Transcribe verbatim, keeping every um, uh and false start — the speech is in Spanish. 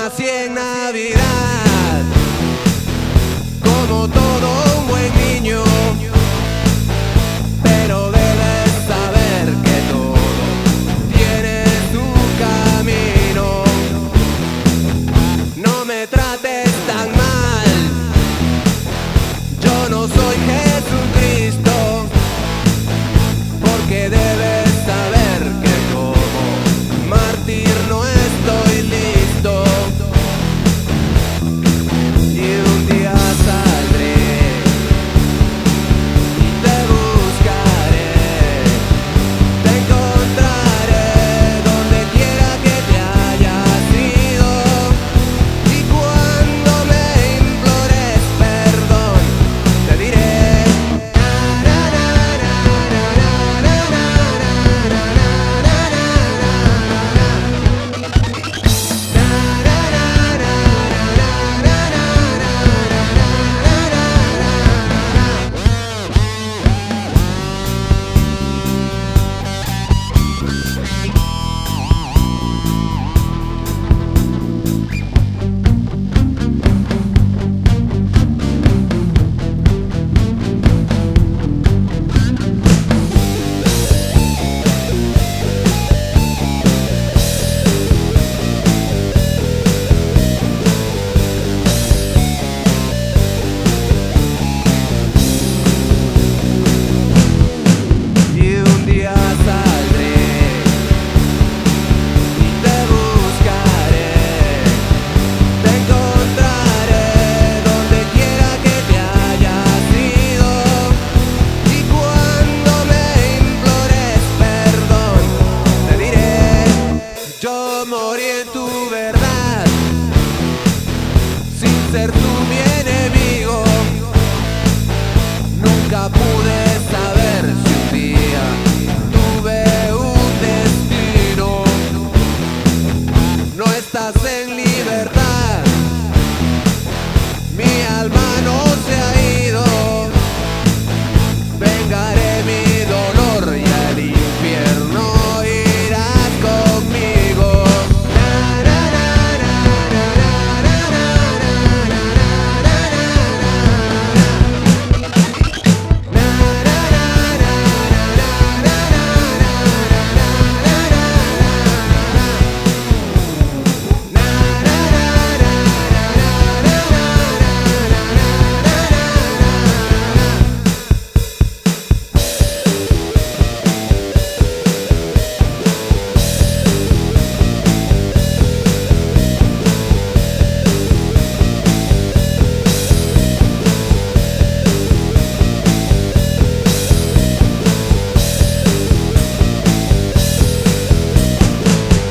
nací en Navidad, como todo un buen niño, pero debes saber que todo tiene su camino. No me trates tan mal, yo no soy Jesucristo, porque debes saber que como mártir no estoy listo. Y un día saldré y te buscaré, te encontraré donde quiera que te hayas ido. Y cuando me implores perdón, te diré. Yo morí en tu verdad, sin ser tú.